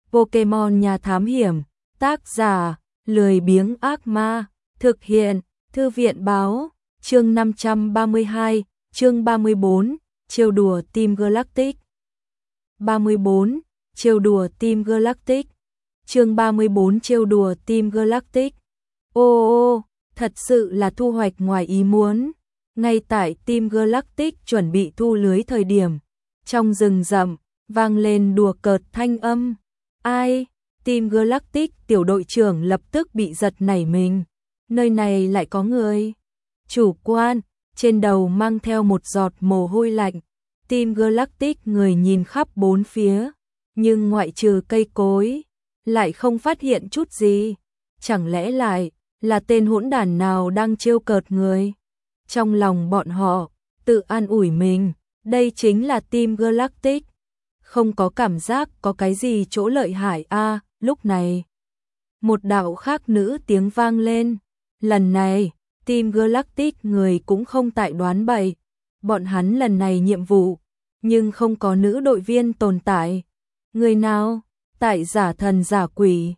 Pokemon nhà thám hiểm, tác giả, lười biếng ác ma, thực hiện, thư viện báo, chương 532, chương 34, trêu đùa Team Galactic. 34, trêu đùa Team Galactic. Chương 34 trêu đùa Team Galactic. Ô, thật sự là thu hoạch ngoài ý muốn. Ngay tại Team Galactic chuẩn bị thu lưới thời điểm, trong rừng rậm vang lên đùa cợt thanh âm. Ai? Team Galactic tiểu đội trưởng lập tức bị giật nảy mình. Nơi này lại có người. Chủ quan, trên đầu mang theo một giọt mồ hôi lạnh. Team Galactic người nhìn khắp bốn phía, nhưng ngoại trừ cây cối, lại không phát hiện chút gì. Chẳng lẽ lại là tên hỗn đản nào đang trêu cợt người? Trong lòng bọn họ tự an ủi mình, đây chính là Team Galactic. Không có cảm giác có cái gì chỗ lợi hại a. Lúc này, một đạo khác nữ tiếng vang lên. Lần này, Team Galactic người cũng không tại đoán bậy. Bọn hắn lần này nhiệm vụ, nhưng không có nữ đội viên tồn tại. Người nào? Tại giả thần giả quỷ.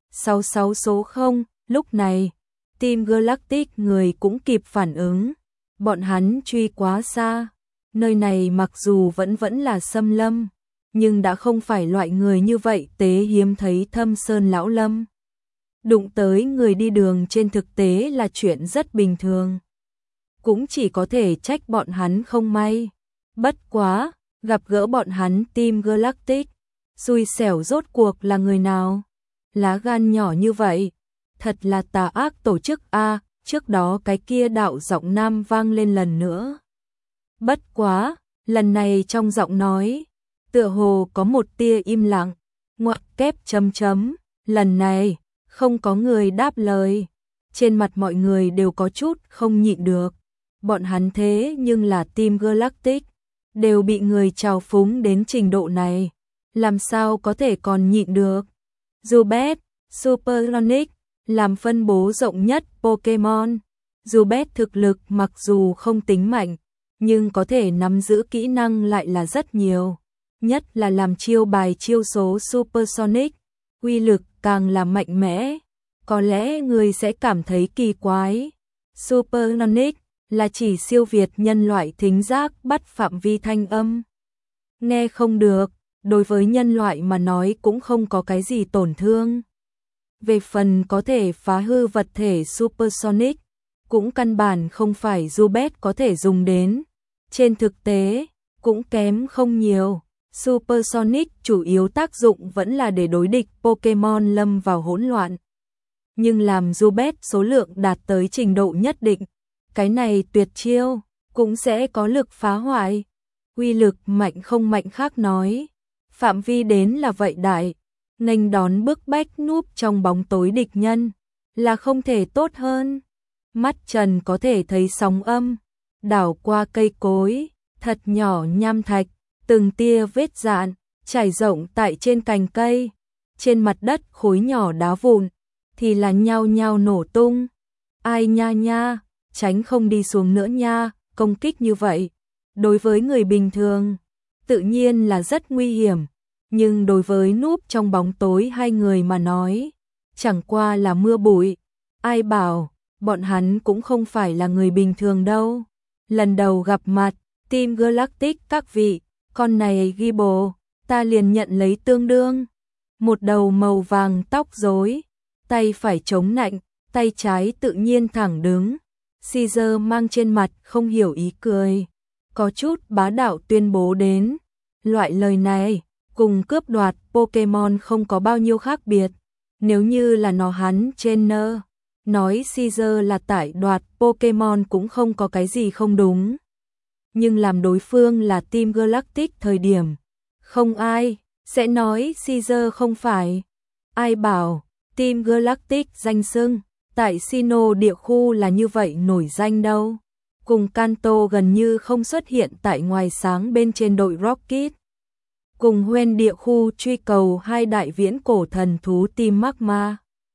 66 số 0, lúc này, Team Galactic người cũng kịp phản ứng. Bọn hắn truy quá xa. Nơi này mặc dù vẫn là xâm lâm, nhưng đã không phải loại người như vậy tế hiếm thấy thâm sơn lão lâm. Đụng tới người đi đường trên thực tế là chuyện rất bình thường. Cũng chỉ có thể trách bọn hắn không may. Bất quá, gặp gỡ bọn hắn Team Galactic, xui xẻo rốt cuộc là người nào? Lá gan nhỏ như vậy, thật là tà ác tổ chức a. Trước đó cái kia đạo giọng nam vang lên lần nữa. Bất quá, lần này trong giọng nói, tựa hồ có một tia im lặng, ngoặc kép chấm chấm. Lần này, không có người đáp lời. Trên mặt mọi người đều có chút không nhịn được. Bọn hắn thế nhưng là Team Galactic, đều bị người trào phúng đến trình độ này, làm sao có thể còn nhịn được. Zubat, Supersonic, làm phân bố rộng nhất Pokemon. Zubat thực lực mặc dù không tính mạnh, nhưng có thể nắm giữ kỹ năng lại là rất nhiều. Nhất là làm chiêu bài chiêu số Supersonic, uy lực càng là mạnh mẽ. Có lẽ người sẽ cảm thấy kỳ quái. Supersonic là chỉ siêu việt nhân loại thính giác bắt phạm vi thanh âm. Nghe không được, đối với nhân loại mà nói cũng không có cái gì tổn thương. Về phần có thể phá hư vật thể Supersonic, cũng căn bản không phải Zubat có thể dùng đến. Trên thực tế, cũng kém không nhiều. Supersonic chủ yếu tác dụng vẫn là để đối địch Pokemon lâm vào hỗn loạn. Nhưng làm Zubat số lượng đạt tới trình độ nhất định, cái này tuyệt chiêu, cũng sẽ có lực phá hoại. Uy lực mạnh không mạnh khác nói. Phạm vi đến là vậy đại, nghênh đón bức bách núp trong bóng tối địch nhân, là không thể tốt hơn. Mắt Trần có thể thấy sóng âm, đảo qua cây cối, thật nhỏ nham thạch, từng tia vết dạn, trải rộng tại trên cành cây. Trên mặt đất khối nhỏ đá vụn, thì là nhao nhao nổ tung. Ai nha nha, tránh không đi xuống nữa nha, công kích như vậy. Đối với người bình thường, tự nhiên là rất nguy hiểm. Nhưng đối với núp trong bóng tối hai người mà nói, chẳng qua là mưa bụi. Ai bảo, bọn hắn cũng không phải là người bình thường đâu. Lần đầu gặp mặt, Team Galactic các vị, con này Gible, ta liền nhận lấy tương đương. Một đầu màu vàng tóc rối, tay phải chống nạnh, tay trái tự nhiên thẳng đứng. Caesar mang trên mặt không hiểu ý cười, có chút bá đạo tuyên bố đến. Loại lời này, cùng cướp đoạt Pokemon không có bao nhiêu khác biệt. Nếu như là nó hắn trainer, nói Caesar là tải đoạt Pokemon cũng không có cái gì không đúng. Nhưng làm đối phương là Team Galactic thời điểm, không ai sẽ nói Caesar không phải. Ai bảo Team Galactic danh xưng tại Sinnoh địa khu là như vậy nổi danh đâu. Cùng Kanto gần như không xuất hiện tại ngoài sáng bên trên đội Rocket. Cùng Hoenn địa khu truy cầu hai đại viễn cổ thần thú Team Magma.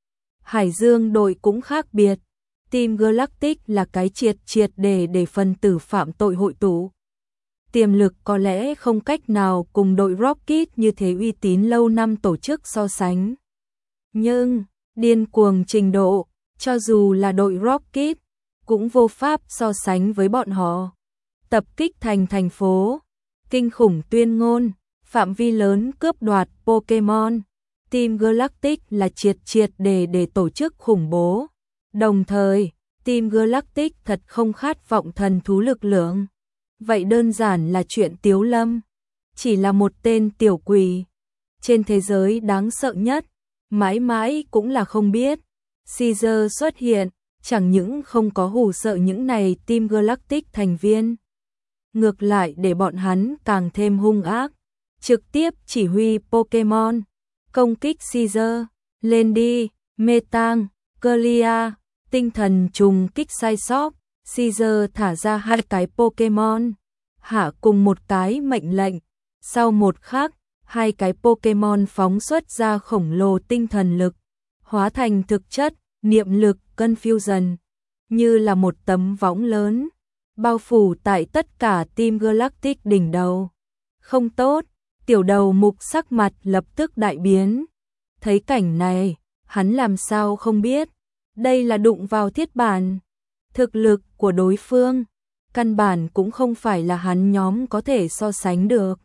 Hải Dương đội cũng khác biệt. Team Galactic là cái triệt để phần tử phạm tội hội tụ. tiềm lực có lẽ không cách nào cùng đội Rocket như thế uy tín lâu năm tổ chức so sánh. Nhưng, điên cuồng trình độ, cho dù là đội Rocket, cũng vô pháp so sánh với bọn họ. Tập kích thành phố, kinh khủng tuyên ngôn, phạm vi lớn cướp đoạt Pokemon. Team Galactic là triệt để tổ chức khủng bố. Đồng thời, Team Galactic thật không khát vọng thần thú lực lượng. Vậy đơn giản là chuyện tiếu lâm. Chỉ là một tên tiểu quỷ. Trên thế giới đáng sợ nhất, mãi mãi cũng là không biết. Caesar xuất hiện, chẳng những không có hù sợ những này Team Galactic thành viên. Ngược lại để bọn hắn càng thêm hung ác. Trực tiếp chỉ huy Pokemon. Công kích Caesar, lên đi, Metang, Clear, tinh thần trùng kích sai sót. Caesar thả ra 2 cái Pokemon, hạ cùng một cái mệnh lệnh. Sau một khắc, 2 cái Pokemon phóng xuất ra khổng lồ tinh thần lực, hóa thành thực chất, niệm lực, Confusion, như là một tấm võng lớn, bao phủ tại tất cả Team Galactic đỉnh đầu. Không tốt, tiểu đầu mục sắc mặt lập tức đại biến. Thấy cảnh này, hắn làm sao không biết, đây là đụng vào thiết bản. Thực lực của đối phương, căn bản cũng không phải là hắn nhóm có thể so sánh được.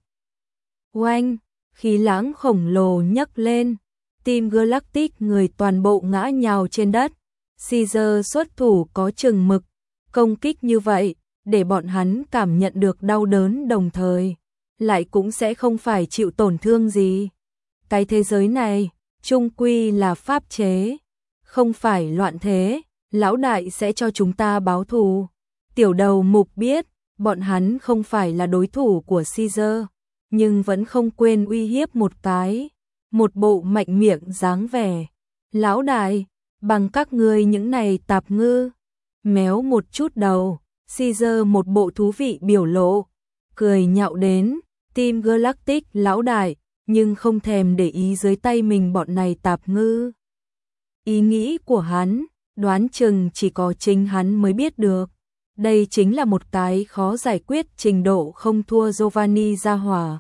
Oanh, khí lãng khổng lồ nhấc lên, Team Galactic người toàn bộ ngã nhào trên đất. Caesar xuất thủ có chừng mực, công kích như vậy, để bọn hắn cảm nhận được đau đớn đồng thời, lại cũng sẽ không phải chịu tổn thương gì. Cái thế giới này, chung quy là pháp chế, không phải loạn thế, lão đại sẽ cho chúng ta báo thù. Tiểu đầu mục biết, bọn hắn không phải là đối thủ của Caesar, nhưng vẫn không quên uy hiếp một cái, một bộ mạnh miệng dáng vẻ. Lão đại, bằng các ngươi những này tạp ngư, méo một chút đầu, Caesar một bộ thú vị biểu lộ, cười nhạo đến, Team Galactic lão đại, nhưng không thèm để ý dưới tay mình bọn này tạp ngư. Ý nghĩ của hắn, đoán chừng chỉ có chính hắn mới biết được. Đây chính là một cái khó giải quyết trình độ không thua Giovanni gia hỏa.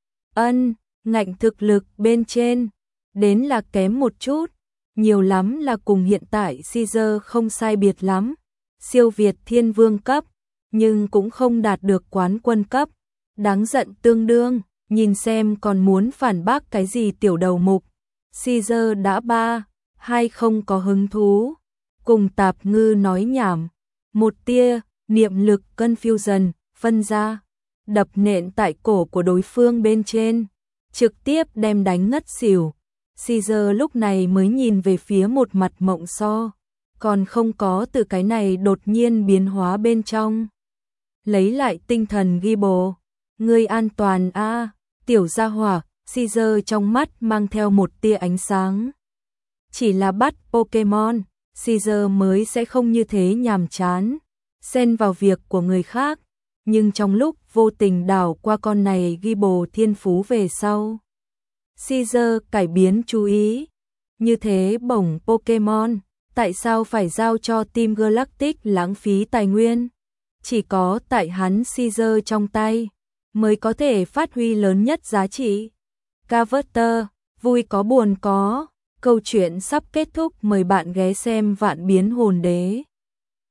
Ngạnh thực lực bên trên, đến là kém một chút, nhiều lắm là cùng hiện tại Caesar không sai biệt lắm. Siêu việt thiên vương cấp, nhưng cũng không đạt được quán quân cấp. Đáng giận tương đương, nhìn xem còn muốn phản bác cái gì tiểu đầu mục. Caesar đã 3-2 không có hứng thú, cùng tạp ngư nói nhảm. Một tia, niệm lực Confusion, phân ra, đập nện tại cổ của đối phương bên trên, trực tiếp đem đánh ngất xỉu. Caesar lúc này mới nhìn về phía một mặt mộng so, còn không có từ cái này đột nhiên biến hóa bên trong. Lấy lại tinh thần ghi bồ, ngươi an toàn a, tiểu gia hỏa. Caesar trong mắt mang theo một tia ánh sáng. Chỉ là bắt Pokemon, Caesar mới sẽ không như thế nhàm chán, xen vào việc của người khác, nhưng trong lúc vô tình đảo qua con này ghi bồ thiên phú về sau, Caesar cải biến chú ý. Như thế bổng Pokemon, tại sao phải giao cho Team Galactic lãng phí tài nguyên? Chỉ có tại hắn Caesar trong tay, mới có thể phát huy lớn nhất giá trị. Carver, vui có buồn có, câu chuyện sắp kết thúc, mời bạn ghé xem Vạn Biến Hồn Đế.